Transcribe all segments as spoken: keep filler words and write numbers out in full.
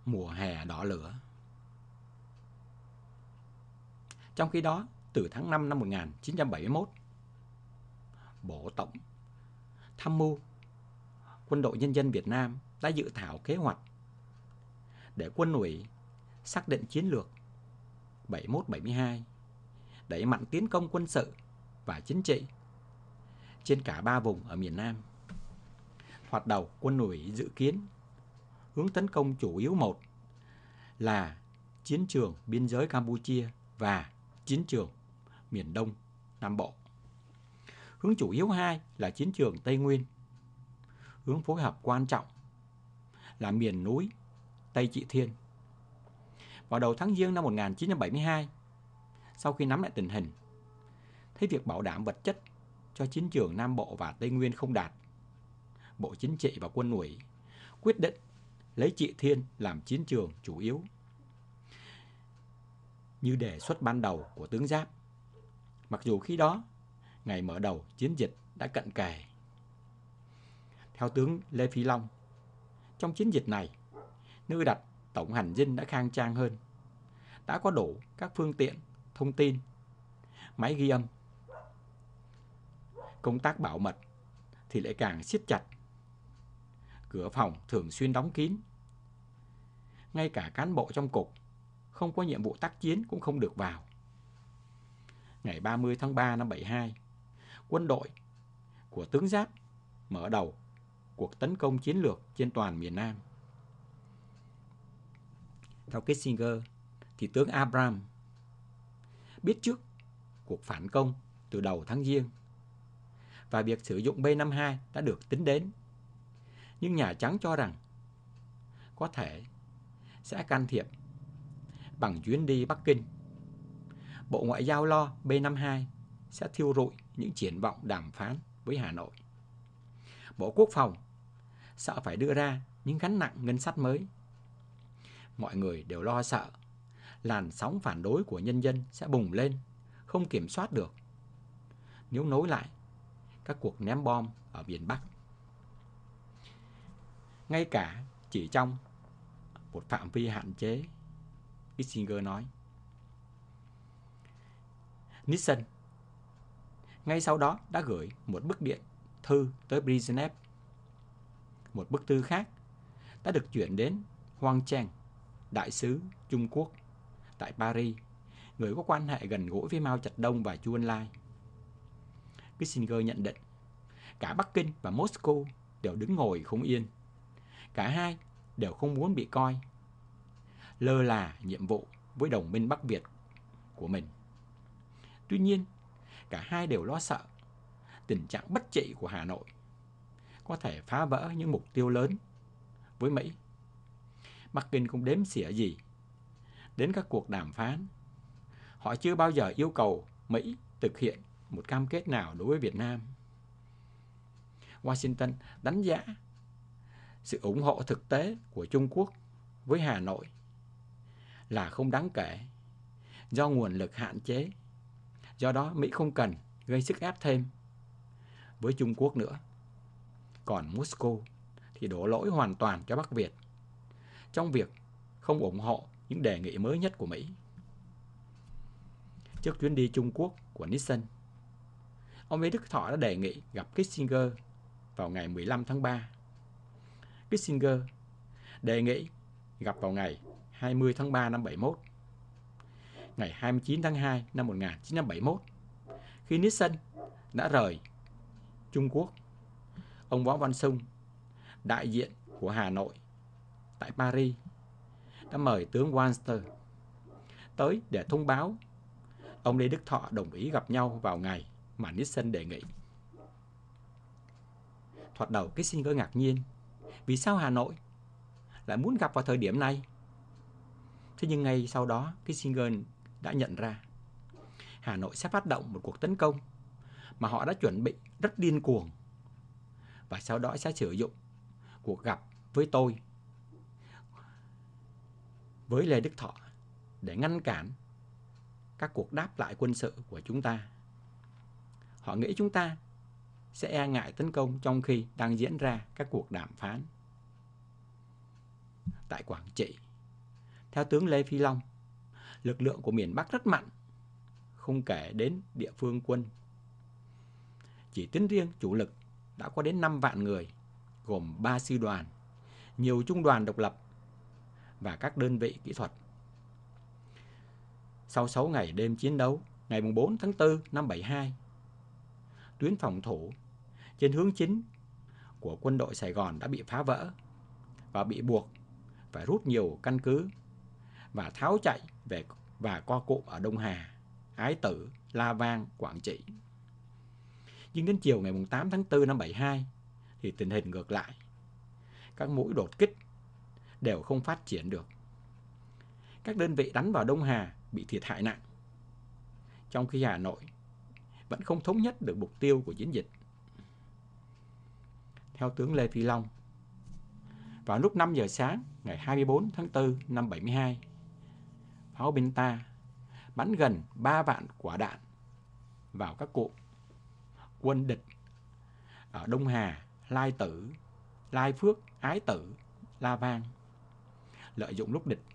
mùa hè đỏ lửa. Trong khi đó, từ tháng năm năm một nghìn chín trăm bảy mươi mốt, Bộ Tổng Tham mưu Quân đội Nhân dân Việt Nam đã dự thảo kế hoạch để Quân ủy xác định chiến lược bảy mươi mốt bảy mươi hai đẩy mạnh tiến công quân sự và chính trị trên cả ba vùng ở miền Nam. Thoạt đầu, Quân ủy dự kiến hướng tấn công chủ yếu một là chiến trường biên giới Campuchia và chiến trường miền Đông Nam Bộ. Hướng chủ yếu hai là chiến trường Tây Nguyên. Hướng phối hợp quan trọng là miền núi Tây Trị Thiên. Vào đầu tháng Giêng năm một nghìn chín trăm bảy mươi hai, sau khi nắm lại tình hình, thấy việc bảo đảm vật chất cho chiến trường Nam Bộ và Tây Nguyên không đạt, Bộ Chính trị và Quân ủy quyết định lấy Trị Thiên làm chiến trường chủ yếu, như đề xuất ban đầu của tướng Giáp. Mặc dù khi đó, ngày mở đầu chiến dịch đã cận kề. Theo tướng Lê Phi Long, trong chiến dịch này, nơi đặt tổng hành dinh đã khang trang hơn, đã có đủ các phương tiện thông tin, máy ghi âm. Công tác bảo mật thì lại càng siết chặt. Cửa phòng thường xuyên đóng kín. Ngay cả cán bộ trong cục không có nhiệm vụ tác chiến cũng không được vào. Ngày ba mươi tháng ba năm bảy mươi hai, quân đội của tướng Giáp mở đầu cuộc tấn công chiến lược trên toàn miền Nam. Theo Kissinger, thì tướng Abraham biết trước cuộc phản công từ đầu tháng Giêng và việc sử dụng B năm mươi hai đã được tính đến. Nhưng Nhà Trắng cho rằng có thể sẽ can thiệp bằng chuyến đi Bắc Kinh. Bộ Ngoại giao lo B năm mươi hai sẽ thiêu rụi những triển vọng đàm phán với Hà Nội. Bộ Quốc phòng sợ phải đưa ra những gánh nặng ngân sách mới. Mọi người đều lo sợ làn sóng phản đối của nhân dân sẽ bùng lên, không kiểm soát được nếu nối lại các cuộc ném bom ở miền Bắc. Ngay cả chỉ trong một phạm vi hạn chế, Kissinger nói. Nixon ngay sau đó đã gửi một bức điện thư tới Brezhnev. Một bức thư khác đã được chuyển đến Hoang Trang, đại sứ Trung Quốc tại Paris, người có quan hệ gần gũi với Mao Trạch-đông và Chu Ân Lai. Kissinger nhận định cả Bắc Kinh và Moscow đều đứng ngồi không yên. Cả hai đều không muốn bị coi lơ là nhiệm vụ với đồng minh Bắc Việt của mình. Tuy nhiên, cả hai đều lo sợ tình trạng bất trị của Hà Nội có thể phá vỡ những mục tiêu lớn với Mỹ. Bắc Kinh không đếm xỉa gì đến các cuộc đàm phán. Họ chưa bao giờ yêu cầu Mỹ thực hiện một cam kết nào đối với Việt Nam. Washington đánh giá sự ủng hộ thực tế của Trung Quốc với Hà Nội là không đáng kể do nguồn lực hạn chế. Do đó Mỹ không cần gây sức ép thêm với Trung Quốc nữa. Còn Moscow thì đổ lỗi hoàn toàn cho Bắc Việt trong việc không ủng hộ những đề nghị mới nhất của Mỹ. Trước chuyến đi Trung Quốc của Nixon, ông Lê Đức Thọ đã đề nghị gặp Kissinger vào ngày mười lăm tháng ba. Kissinger đề nghị gặp vào ngày hai mươi tháng ba năm bảy mươi mốt. Ngày hai mươi chín tháng hai năm một nghìn chín trăm bảy mươi mốt, khi Nixon đã rời Trung Quốc, ông Võ Văn Sung, đại diện của Hà Nội tại Paris, đã mời tướng Walter tới để thông báo ông Lê Đức Thọ đồng ý gặp nhau vào ngày mà Nixon đề nghị. Thoạt đầu Kissinger ngạc nhiên, vì sao Hà Nội lại muốn gặp vào thời điểm này? Thế nhưng ngay sau đó, Kissinger đã nhận ra Hà Nội sẽ phát động một cuộc tấn công mà họ đã chuẩn bị rất điên cuồng, và sau đó sẽ sử dụng cuộc gặp với tôi, với Lê Đức Thọ, để ngăn cản các cuộc đáp lại quân sự của chúng ta. Họ nghĩ chúng ta sẽ e ngại tấn công trong khi đang diễn ra các cuộc đàm phán tại Quảng Trị, Theo tướng Lê Phi Long, lực lượng của miền Bắc rất mạnh, không kể đến địa phương quân. Chỉ tính riêng chủ lực đã có đến năm vạn người, gồm ba sư đoàn, nhiều trung đoàn độc lập và các đơn vị kỹ thuật. Sau sáu ngày đêm chiến đấu, ngày bốn tháng tư năm bảy mươi hai, tuyến phòng thủ trên hướng chính của quân đội Sài Gòn đã bị phá vỡ và bị buộc phải rút nhiều căn cứ và tháo chạy về và co cụm ở Đông Hà, Ái Tử, La Vang, Quảng Trị. Nhưng đến chiều ngày tám tháng tư năm bảy mươi hai thì tình hình ngược lại. Các mũi đột kích đều không phát triển được. Các đơn vị đánh vào Đông Hà bị thiệt hại nặng, trong khi Hà Nội vẫn không thống nhất được mục tiêu của chiến dịch. Theo tướng Lê Phi Long, vào lúc năm giờ sáng ngày hai mươi bốn tháng tư năm bảy mươi hai, pháo binh ta bắn gần ba vạn quả đạn vào các cụm quân địch ở Đông Hà, Lai Tử, Lai Phước, Ái Tử, La Vang. Lợi dụng lúc địch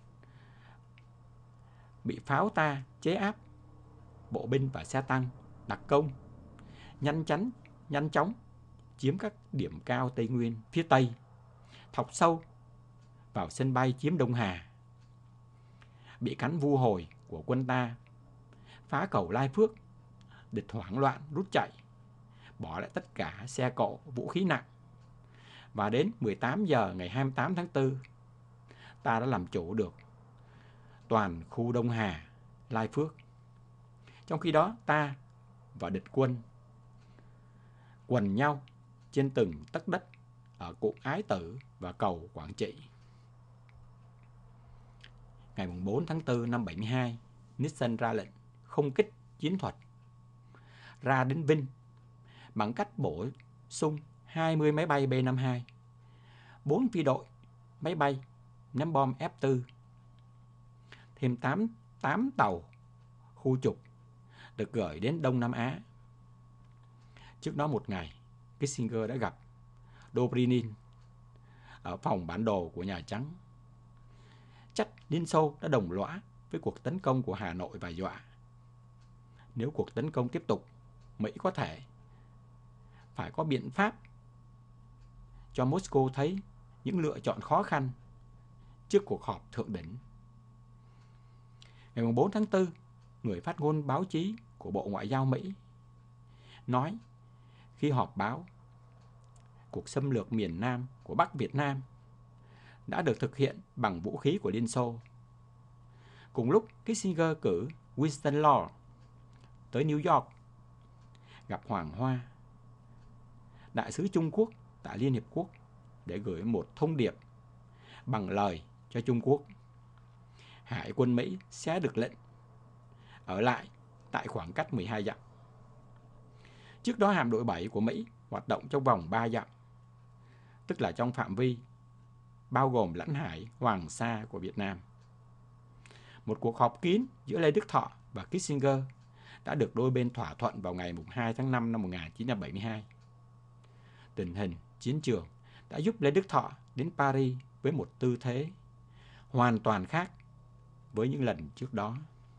bị pháo ta chế áp, bộ binh và xe tăng đặc công nhanh chóng nhanh chóng chiếm các điểm cao Tây Nguyên phía Tây, thọc sâu vào sân bay chiếm Đông Hà. Bị cắn vu hồi của quân ta phá cầu Lai Phước, địch hoảng loạn rút chạy, bỏ lại tất cả xe cộ, vũ khí nặng. Và đến mười tám giờ ngày hai mươi tám tháng tư, ta đã làm chủ được toàn khu Đông Hà, Lai Phước. Trong khi đó, ta và địch quân quần nhau trên từng tấc đất ở cụm Ái Tử và cầu Quảng Trị. Ngày bốn tháng tư năm bảy mươi hai, Nixon ra lệnh không kích chiến thuật ra đến Vinh bằng cách bổ sung hai mươi máy bay B năm mươi hai, bốn phi đội máy bay ném bom F bốn, thêm tám, tám tàu khu trục được gửi đến Đông Nam Á. Trước đó một ngày, Kissinger đã gặp Dobrynin ở phòng bản đồ của Nhà Trắng. Chắc Liên Xô đã đồng lõa với cuộc tấn công của Hà Nội và dọa, nếu cuộc tấn công tiếp tục, Mỹ có thể phải có biện pháp cho Moscow thấy những lựa chọn khó khăn trước cuộc họp thượng đỉnh. Ngày bốn tháng tư, người phát ngôn báo chí của Bộ Ngoại giao Mỹ nói khi họp báo, cuộc xâm lược miền Nam của Bắc Việt Nam đã được thực hiện bằng vũ khí của Liên Xô. Cùng lúc, Kissinger cử Winston Law tới New York gặp Hoàng Hoa, đại sứ Trung Quốc tại Liên Hiệp Quốc, để gửi một thông điệp bằng lời cho Trung Quốc. Hải quân Mỹ sẽ được lệnh ở lại tại khoảng cách mười hai dặm. Trước đó, hạm đội bảy của Mỹ hoạt động trong vòng ba dặm, tức là trong phạm vi bao gồm lãnh hải Hoàng Sa của Việt Nam. Một cuộc họp kín giữa Lê Đức Thọ và Kissinger đã được đôi bên thỏa thuận vào ngày hai tháng năm năm một nghìn chín trăm bảy mươi hai. Tình hình chiến trường đã giúp Lê Đức Thọ đến Paris với một tư thế hoàn toàn khác với những lần trước đó.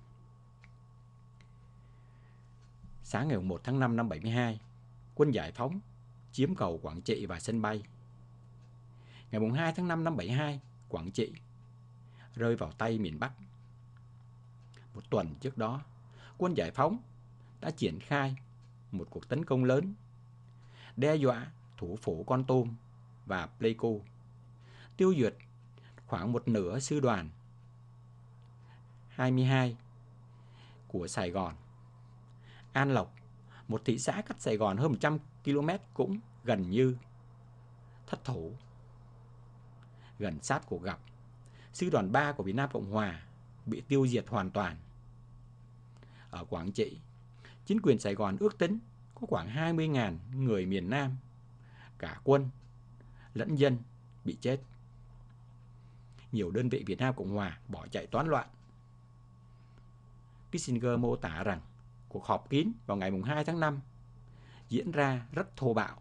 Sáng ngày một tháng năm năm bảy mươi hai, quân giải phóng chiếm cầu Quảng Trị và sân bay. Ngày hai tháng năm năm bảy mươi hai, Quảng Trị rơi vào tay miền Bắc. Một tuần trước đó, quân giải phóng đã triển khai một cuộc tấn công lớn, đe dọa thủ phủ Kon Tum và Pleiku, tiêu diệt khoảng một nửa sư đoàn hai mươi hai của Sài Gòn. An Lộc, một thị xã cách Sài Gòn hơn một trăm ki lô mét, cũng gần như thất thủ. Gần sát cuộc gặp, sư đoàn ba của Việt Nam Cộng Hòa bị tiêu diệt hoàn toàn. Ở Quảng Trị, chính quyền Sài Gòn ước tính có khoảng hai mươi nghìn người miền Nam, cả quân lẫn dân, bị chết. Nhiều đơn vị Việt Nam Cộng Hòa bỏ chạy toán loạn. Kissinger mô tả rằng cuộc họp kín vào ngày hai tháng năm diễn ra rất thô bạo.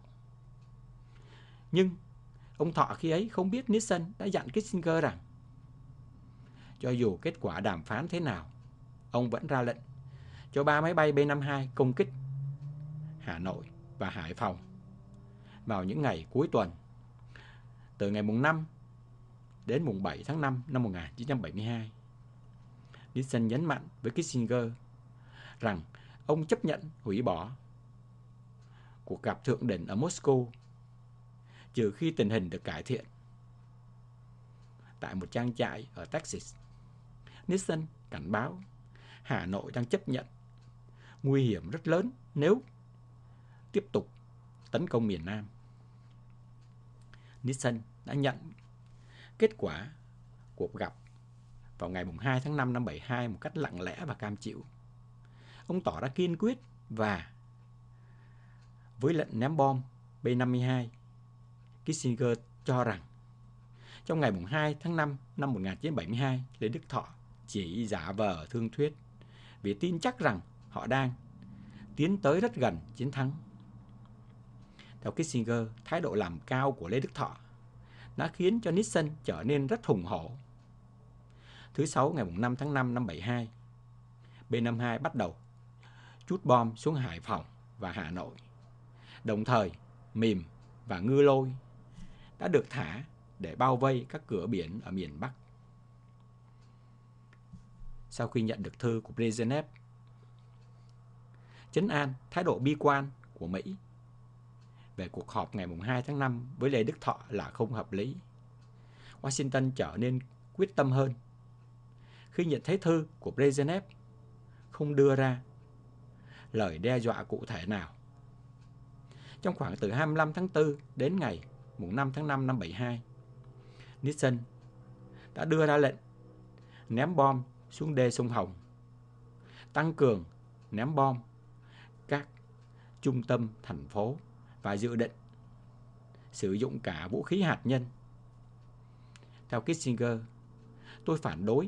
Nhưng ông Thọ khi ấy không biết Nixon đã dặn Kissinger rằng cho dù kết quả đàm phán thế nào, ông vẫn ra lệnh cho ba máy bay B năm mươi hai công kích Hà Nội và Hải Phòng vào những ngày cuối tuần, từ ngày mùng năm đến mùng bảy tháng năm năm một nghìn chín trăm bảy mươi hai. Nixon nhấn mạnh với Kissinger rằng ông chấp nhận hủy bỏ cuộc gặp thượng đỉnh ở Moscow trừ khi tình hình được cải thiện. Tại một trang trại ở Texas, Nixon cảnh báo Hà Nội đang chấp nhận nguy hiểm rất lớn nếu tiếp tục tấn công miền Nam. Nixon đã nhận kết quả cuộc gặp vào ngày hai tháng năm năm bảy mươi hai một cách lặng lẽ và cam chịu. Ông tỏ ra kiên quyết và với lệnh ném bom B năm mươi hai, Kissinger cho rằng trong ngày hai tháng năm năm một nghìn chín trăm bảy mươi hai, Lê Đức Thọ chỉ giả vờ thương thuyết vì tin chắc rằng họ đang tiến tới rất gần chiến thắng. Theo Kissinger, thái độ làm cao của Lê Đức Thọ đã khiến cho Nixon trở nên rất hùng hổ. Thứ Sáu ngày năm tháng năm năm bảy mươi hai, B năm mươi hai bắt đầu trút bom xuống Hải Phòng và Hà Nội. Đồng thời, mìn và ngư lôi đã được thả để bao vây các cửa biển ở miền Bắc. Sau khi nhận được thư của Brezhnev trấn an thái độ bi quan của Mỹ về cuộc họp ngày hai tháng năm với Lê Đức Thọ là không hợp lý, Washington trở nên quyết tâm hơn. Khi nhận thấy thư của Brezhnev không đưa ra lời đe dọa cụ thể nào, trong khoảng từ hai mươi lăm tháng tư đến ngày năm tháng năm năm bảy mươi hai, Nixon đã đưa ra lệnh ném bom xuống đê sông Hồng, tăng cường ném bom các trung tâm thành phố và dự định sử dụng cả vũ khí hạt nhân. Theo Kissinger, tôi phản đối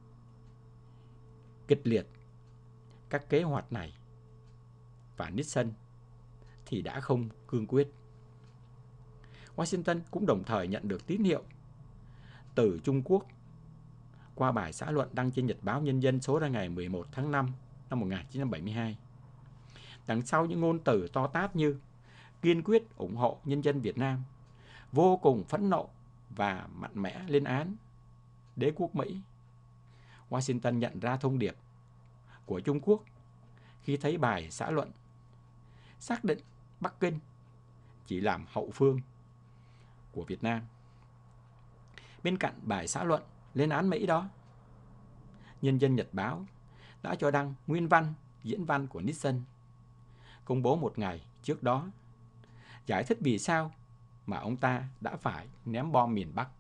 kịch liệt các kế hoạch này và Nixon thì đã không cương quyết. Washington cũng đồng thời nhận được tín hiệu từ Trung Quốc qua bài xã luận đăng trên Nhật báo Nhân dân số ra ngày mười một tháng năm năm một nghìn chín trăm bảy mươi hai. Đằng sau những ngôn từ to tát như kiên quyết ủng hộ nhân dân Việt Nam, vô cùng phẫn nộ và mạnh mẽ lên án đế quốc Mỹ, Washington nhận ra thông điệp của Trung Quốc khi thấy bài xã luận xác định Bắc Kinh chỉ làm hậu phương của Việt Nam. Bên cạnh bài xã luận lên án Mỹ đó, Nhân dân Nhật báo đã cho đăng nguyên văn diễn văn của Nixon, công bố một ngày trước đó, giải thích vì sao mà ông ta đã phải ném bom miền Bắc.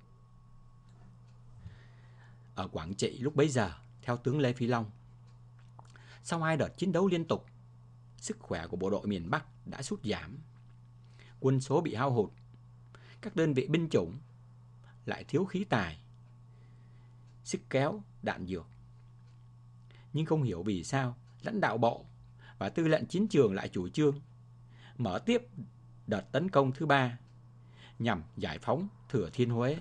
Ở Quảng Trị lúc bấy giờ, theo tướng Lê Phi Long, sau hai đợt chiến đấu liên tục, sức khỏe của bộ đội miền Bắc đã sút giảm, quân số bị hao hụt, các đơn vị binh chủng lại thiếu khí tài, sức kéo, đạn dược. Nhưng không hiểu vì sao lãnh đạo bộ và tư lệnh chiến trường lại chủ trương mở tiếp đợt tấn công thứ ba nhằm giải phóng Thừa Thiên Huế.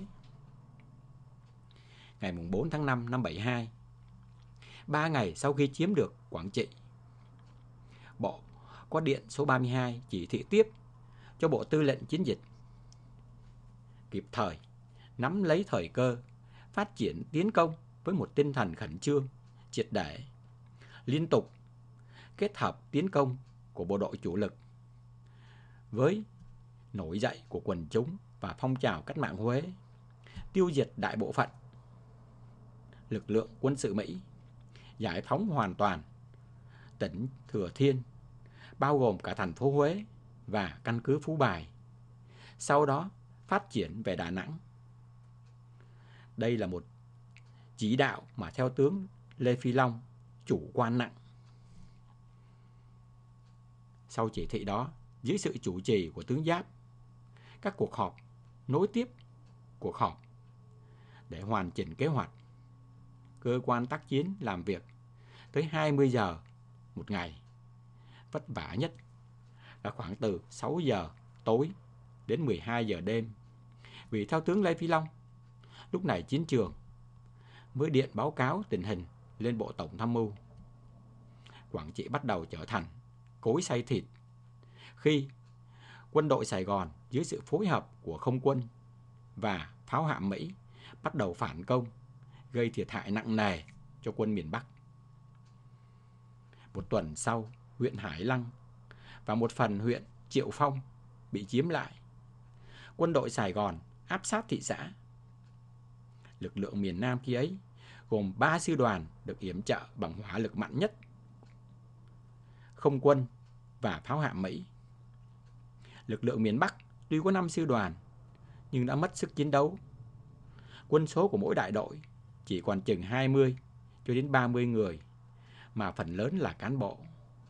Ngày bốn tháng năm năm bảy mươi hai, ba ngày sau khi chiếm được Quảng Trị, Bộ có điện số ba mươi hai chỉ thị tiếp cho Bộ Tư lệnh Chiến dịch kịp thời nắm lấy thời cơ phát triển tiến công với một tinh thần khẩn trương, triệt để, liên tục kết hợp tiến công của bộ đội chủ lực với nổi dậy của quần chúng và phong trào cách mạng Huế, tiêu diệt đại bộ phận lực lượng quân sự Mỹ, giải phóng hoàn toàn tỉnh Thừa Thiên, bao gồm cả thành phố Huế và căn cứ Phú Bài, sau đó phát triển về Đà Nẵng. Đây là một chỉ đạo mà theo tướng Lê Phi Long chủ quan nặng. Sau chỉ thị đó, dưới sự chủ trì của tướng Giáp, các cuộc họp nối tiếp cuộc họp để hoàn chỉnh kế hoạch. Cơ quan tác chiến làm việc tới hai mươi giờ một ngày. Vất vả nhất là khoảng từ sáu giờ tối đến mười hai giờ đêm. Vì theo tướng Lê Phi Long, lúc này chiến trường mới điện báo cáo tình hình lên Bộ Tổng Tham mưu. Quảng Trị bắt đầu trở thành cối xay thịt khi quân đội Sài Gòn dưới sự phối hợp của không quân và pháo hạm Mỹ bắt đầu phản công, gây thiệt hại nặng nề cho quân miền Bắc. Một tuần sau, huyện Hải Lăng và một phần huyện Triệu Phong bị chiếm lại. Quân đội Sài Gòn áp sát thị xã. Lực lượng miền Nam khi ấy gồm ba sư đoàn được yểm trợ bằng hỏa lực mạnh nhất, không quân và pháo hạm Mỹ. Lực lượng miền Bắc tuy có năm sư đoàn nhưng đã mất sức chiến đấu. Quân số của mỗi đại đội chỉ còn chừng hai mươi cho đến ba mươi người, mà phần lớn là cán bộ.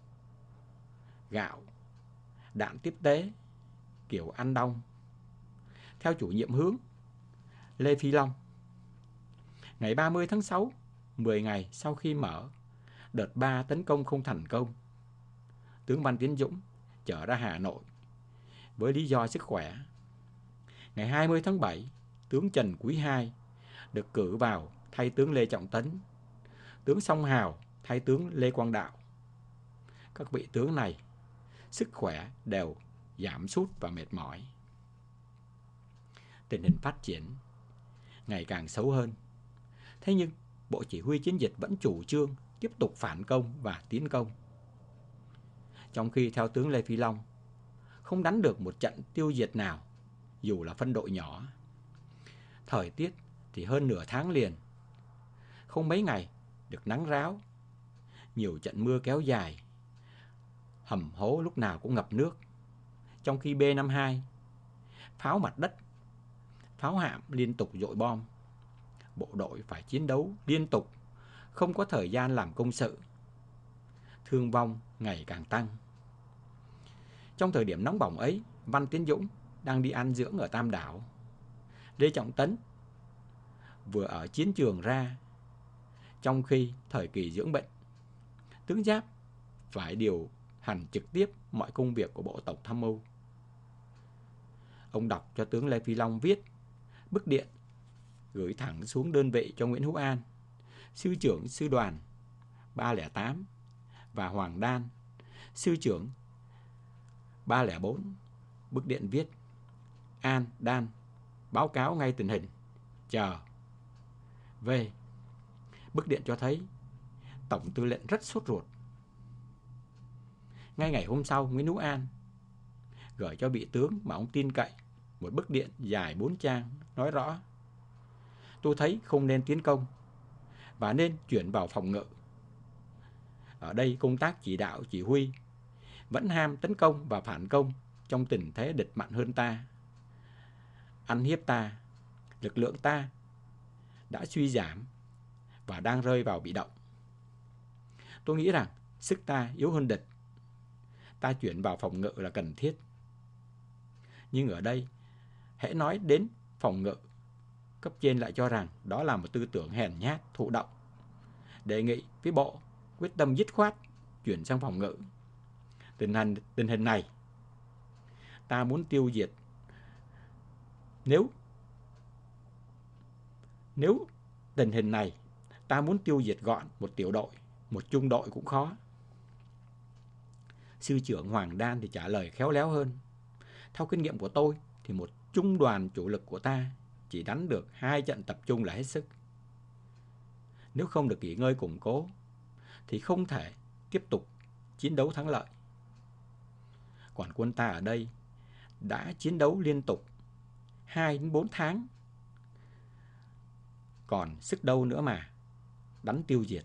Gạo, đạn tiếp tế, kiểu ăn đông. Theo chủ nhiệm hướng Lê Phi Long, ngày ba mươi tháng sáu, mười ngày sau khi mở đợt ba tấn công không thành công, tướng Văn Tiến Dũng trở ra Hà Nội với lý do sức khỏe. Ngày hai mươi tháng bảy, tướng Trần Quý Hai được cử vào thay tướng Lê Trọng Tấn, tướng Song Hào thay tướng Lê Quang Đạo. Các vị tướng này sức khỏe đều giảm sút và mệt mỏi. Tình hình phát triển ngày càng xấu hơn. Thế nhưng Bộ Chỉ huy Chiến dịch vẫn chủ trương tiếp tục phản công và tiến công. Trong khi theo tướng Lê Phi Long, không đánh được một trận tiêu diệt nào, dù là phân đội nhỏ. Thời tiết thì hơn nửa tháng liền, không mấy ngày được nắng ráo, nhiều trận mưa kéo dài, hầm hố lúc nào cũng ngập nước. Trong khi B năm mươi hai, pháo mặt đất, pháo hạm liên tục dội bom, bộ đội phải chiến đấu liên tục, không có thời gian làm công sự. Thương vong ngày càng tăng. Trong thời điểm nóng bỏng ấy, Văn Tiến Dũng đang đi ăn dưỡng ở Tam Đảo. Lê Trọng Tấn vừa ở chiến trường ra. Trong khi thời kỳ dưỡng bệnh, tướng Giáp phải điều hành trực tiếp mọi công việc của Bộ Tổng Tham mưu. Ông đọc cho tướng Lê Phi Long viết bức điện gửi thẳng xuống đơn vị cho Nguyễn Hữu An, sư trưởng sư đoàn ba không tám, và Hoàng Đan, sư trưởng ba không bốn. Bức điện viết: An, Đan, báo cáo ngay tình hình. Chờ. V. Bức điện cho thấy Tổng tư lệnh rất sốt ruột. Ngay ngày hôm sau, Nguyễn Hữu An gửi cho vị tướng mà ông tin cậy một bức điện dài bốn trang, nói rõ: tôi thấy không nên tiến công và nên chuyển vào phòng ngự. Ở đây công tác chỉ đạo chỉ huy vẫn ham tấn công và phản công trong tình thế địch mạnh hơn ta, ăn hiếp ta. Lực lượng ta đã suy giảm và đang rơi vào bị động. Tôi nghĩ rằng sức ta yếu hơn địch, ta chuyển vào phòng ngự là cần thiết. Nhưng ở đây, hễ nói đến phòng ngự, cấp trên lại cho rằng đó là một tư tưởng hèn nhát, thụ động. Đề nghị với bộ quyết tâm dứt khoát chuyển sang phòng ngự. Tình hình, tình hình này ta muốn tiêu diệt. Nếu Nếu tình hình này ta muốn tiêu diệt gọn một tiểu đội, một trung đội cũng khó. Sư trưởng Hoàng Đan thì trả lời khéo léo hơn: theo kinh nghiệm của tôi thì một trung đoàn chủ lực của ta chỉ đánh được hai trận tập trung là hết sức. Nếu không được nghỉ ngơi củng cố thì không thể tiếp tục chiến đấu thắng lợi. Còn quân ta ở đây đã chiến đấu liên tục hai đến bốn tháng, còn sức đâu nữa mà đánh tiêu diệt.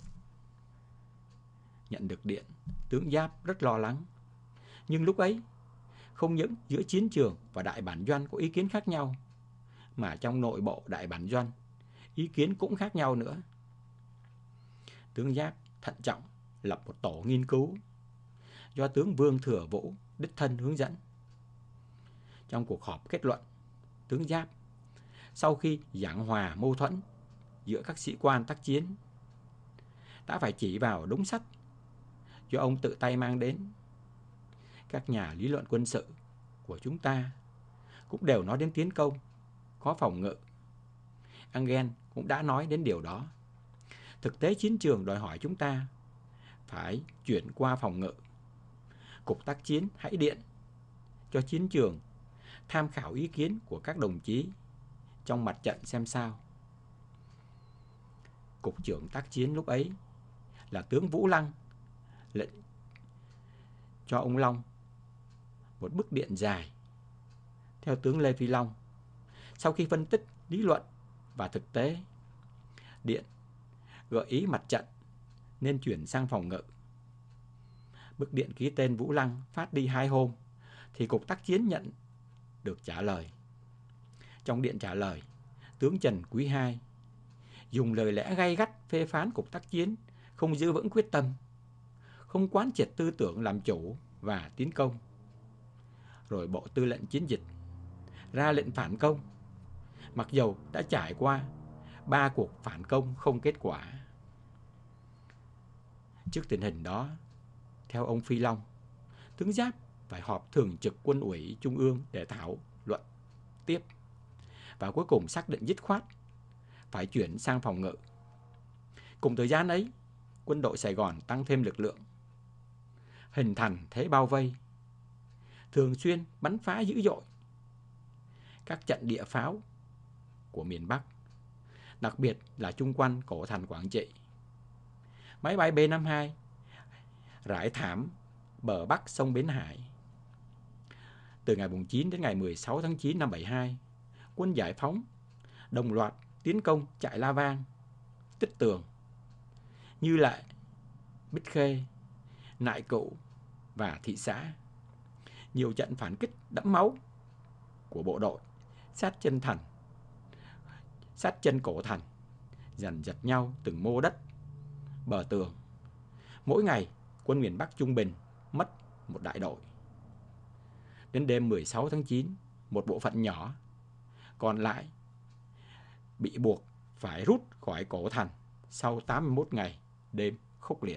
Nhận được điện, tướng Giáp rất lo lắng. Nhưng lúc ấy, không những giữa chiến trường và đại bản doanh có ý kiến khác nhau, mà trong nội bộ đại bản doanh, ý kiến cũng khác nhau nữa. Tướng Giáp thận trọng lập một tổ nghiên cứu do tướng Vương Thừa Vũ đích thân hướng dẫn. Trong cuộc họp kết luận, tướng Giáp sau khi giảng hòa mâu thuẫn giữa các sĩ quan tác chiến đã phải chỉ vào đống sắt do ông tự tay mang đến. Các nhà lý luận quân sự của chúng ta cũng đều nói đến tiến công, có phòng ngự. Engel cũng đã nói đến điều đó. Thực tế chiến trường đòi hỏi chúng ta phải chuyển qua phòng ngự. Cục tác chiến hãy điện cho chiến trường tham khảo ý kiến của các đồng chí trong mặt trận xem sao. Cục trưởng tác chiến lúc ấy là tướng Vũ Lăng lệnh cho ông Long một bức điện dài. Theo tướng Lê Phi Long, sau khi phân tích lý luận và thực tế, điện gợi ý mặt trận nên chuyển sang phòng ngự. Bức điện ký tên Vũ Lăng phát đi hai hôm thì cục tác chiến nhận được trả lời. Trong điện trả lời, tướng Trần Quý hai dùng lời lẽ gay gắt phê phán cục tác chiến không giữ vững quyết tâm, không quán triệt tư tưởng làm chủ và tiến công. Rồi Bộ Tư lệnh Chiến dịch ra lệnh phản công, mặc dầu đã trải qua ba cuộc phản công không kết quả. Trước tình hình đó, theo ông Phi Long, tướng Giáp phải họp thường trực Quân ủy Trung ương để thảo luận tiếp, và cuối cùng xác định dứt khoát phải chuyển sang phòng ngự. Cùng thời gian ấy, quân đội Sài Gòn tăng thêm lực lượng, hình thành thế bao vây, thường xuyên bắn phá dữ dội các trận địa pháo của miền Bắc, đặc biệt là chung quanh cổ thành Quảng Trị. Máy bay B năm mươi hai rải thảm bờ bắc sông Bến Hải. Từ ngày chín đến ngày mười sáu tháng chín năm bảy mươi hai, quân giải phóng đồng loạt tiến công trại La Vang, Tích Tường, Như Lệ, Bích Khê, Nại Cựu và thị xã. Nhiều trận phản kích đẫm máu của bộ đội sát chân thành, sát chân cổ thành, dần dật nhau từng mô đất, bờ tường. Mỗi ngày, quân miền Bắc trung bình mất một đại đội. Đến đêm mười sáu tháng chín, một bộ phận nhỏ còn lại bị buộc phải rút khỏi cổ thành sau tám mươi mốt ngày đêm khốc liệt.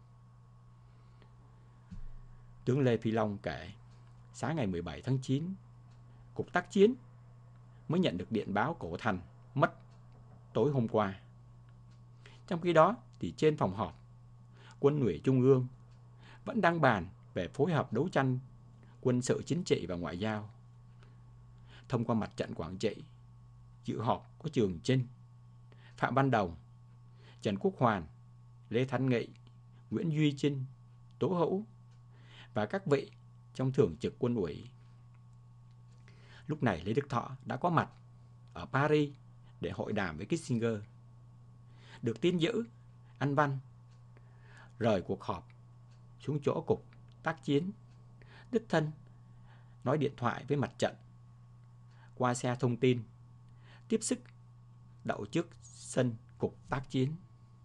Tướng Lê Phi Long kể, sáng ngày mười bảy tháng chín, cục tác chiến mới nhận được điện báo cổ thành mất tối hôm qua. Trong khi đó thì trên phòng họp, Quân ủy Trung ương vẫn đang bàn về phối hợp đấu tranh quân sự chính trị và ngoại giao. Thông qua mặt trận Quảng Trị, dự họp có Trường Chinh, Phạm Văn Đồng, Trần Quốc Hoàn, Lê Thanh Nghị, Nguyễn Duy Trinh, Tố Hữu và các vị trong thường trực quân ủy. Lúc này Lê Đức Thọ đã có mặt ở Paris để hội đàm với Kissinger. Được tin dữ, Anh Văn rời cuộc họp xuống chỗ cục tác chiến, đích thân nói điện thoại với mặt trận qua xe thông tin, tiếp sức đậu trước sân cục tác chiến.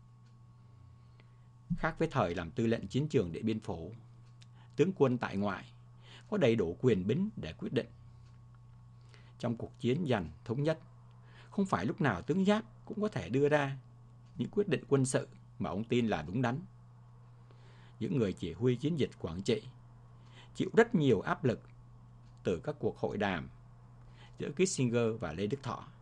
Khác với thời làm tư lệnh chiến trường Điện Biên Phủ, tướng quân tại ngoại có đầy đủ quyền bính để quyết định. Trong cuộc chiến giành thống nhất, không phải lúc nào tướng Giáp cũng có thể đưa ra những quyết định quân sự mà ông tin là đúng đắn. Những người chỉ huy chiến dịch Quảng Trị chịu rất nhiều áp lực từ các cuộc hội đàm giữa Kissinger và Lê Đức Thọ.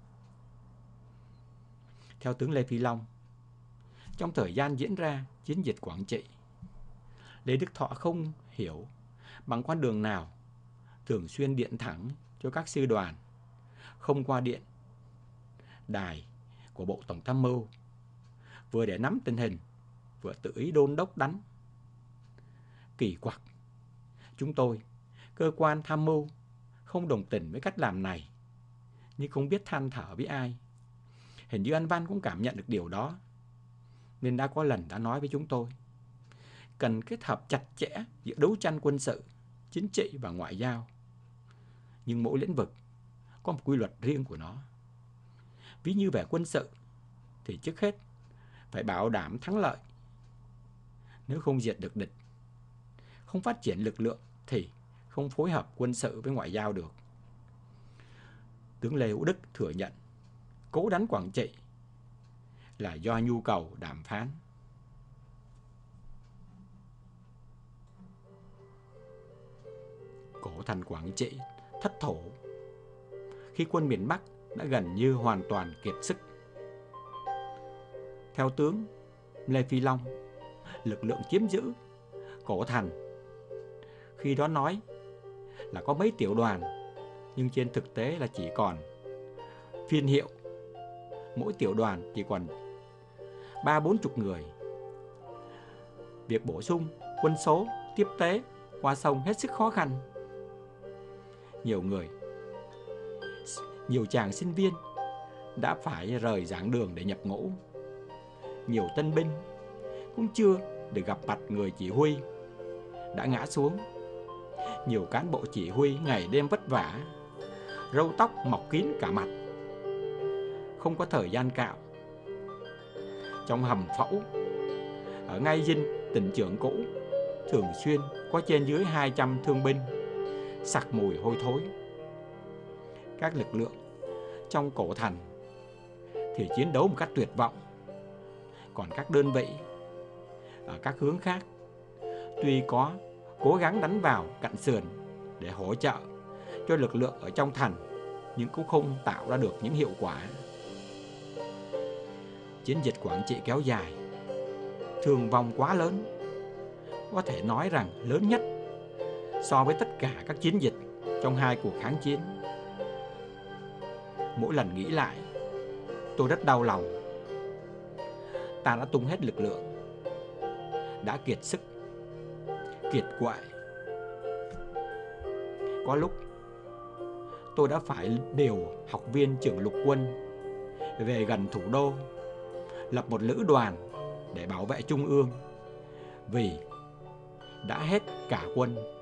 Theo tướng Lê Phi Long, trong thời gian diễn ra chiến dịch Quảng Trị, Lê Đức Thọ không hiểu bằng con đường nào thường xuyên điện thẳng cho các sư đoàn, không qua điện đài của Bộ Tổng tham mưu, vừa để nắm tình hình, vừa tự ý đôn đốc đánh. Kỳ quặc, chúng tôi, cơ quan tham mưu, không đồng tình với cách làm này, nhưng không biết than thở với ai. Hình như anh Văn cũng cảm nhận được điều đó, nên đã có lần đã nói với chúng tôi, cần kết hợp chặt chẽ giữa đấu tranh quân sự, chính trị và ngoại giao. Nhưng mỗi lĩnh vực có một quy luật riêng của nó. Ví như về quân sự, thì trước hết phải bảo đảm thắng lợi. Nếu không diệt được địch, không phát triển lực lượng, thì không phối hợp quân sự với ngoại giao được. Tướng Lê Hữu Đức thừa nhận cố đánh Quảng Trị là do nhu cầu đàm phán. Cổ thành Quảng Trị thất thủ khi quân miền Bắc đã gần như hoàn toàn kiệt sức. Theo tướng, Lê Phi Long, lực lượng chiếm giữ Cổ Thành. Khi đó nói là có mấy tiểu đoàn, nhưng trên thực tế là chỉ còn phiên hiệu. Mỗi tiểu đoàn chỉ còn ba bốn chục người. Việc bổ sung quân số tiếp tế qua sông hết sức khó khăn. Nhiều người, nhiều chàng sinh viên đã phải rời giảng đường để nhập ngũ. Nhiều tân binh cũng chưa được gặp mặt người chỉ huy đã ngã xuống. Nhiều cán bộ chỉ huy ngày đêm vất vả, râu tóc mọc kín cả mặt, không có thời gian cạo. Trong hầm phẫu ở ngay dinh tỉnh trưởng cũ, thường xuyên có trên dưới hai trăm thương binh, sặc mùi hôi thối. Các lực lượng trong Cổ Thành thì chiến đấu một cách tuyệt vọng. Còn các đơn vị ở các hướng khác tuy có cố gắng đánh vào cạnh sườn để hỗ trợ cho lực lượng ở trong thành, nhưng cũng không tạo ra được những hiệu quả. Chiến dịch Quảng Trị kéo dài, thương vong quá lớn, có thể nói rằng lớn nhất so với tất cả các chiến dịch trong hai cuộc kháng chiến. Mỗi lần nghĩ lại, tôi rất đau lòng. Ta đã tung hết lực lượng, đã kiệt sức, kiệt quệ. Có lúc tôi đã phải điều học viên trưởng lục quân về gần thủ đô, lập một lữ đoàn để bảo vệ trung ương, vì đã hết cả quân.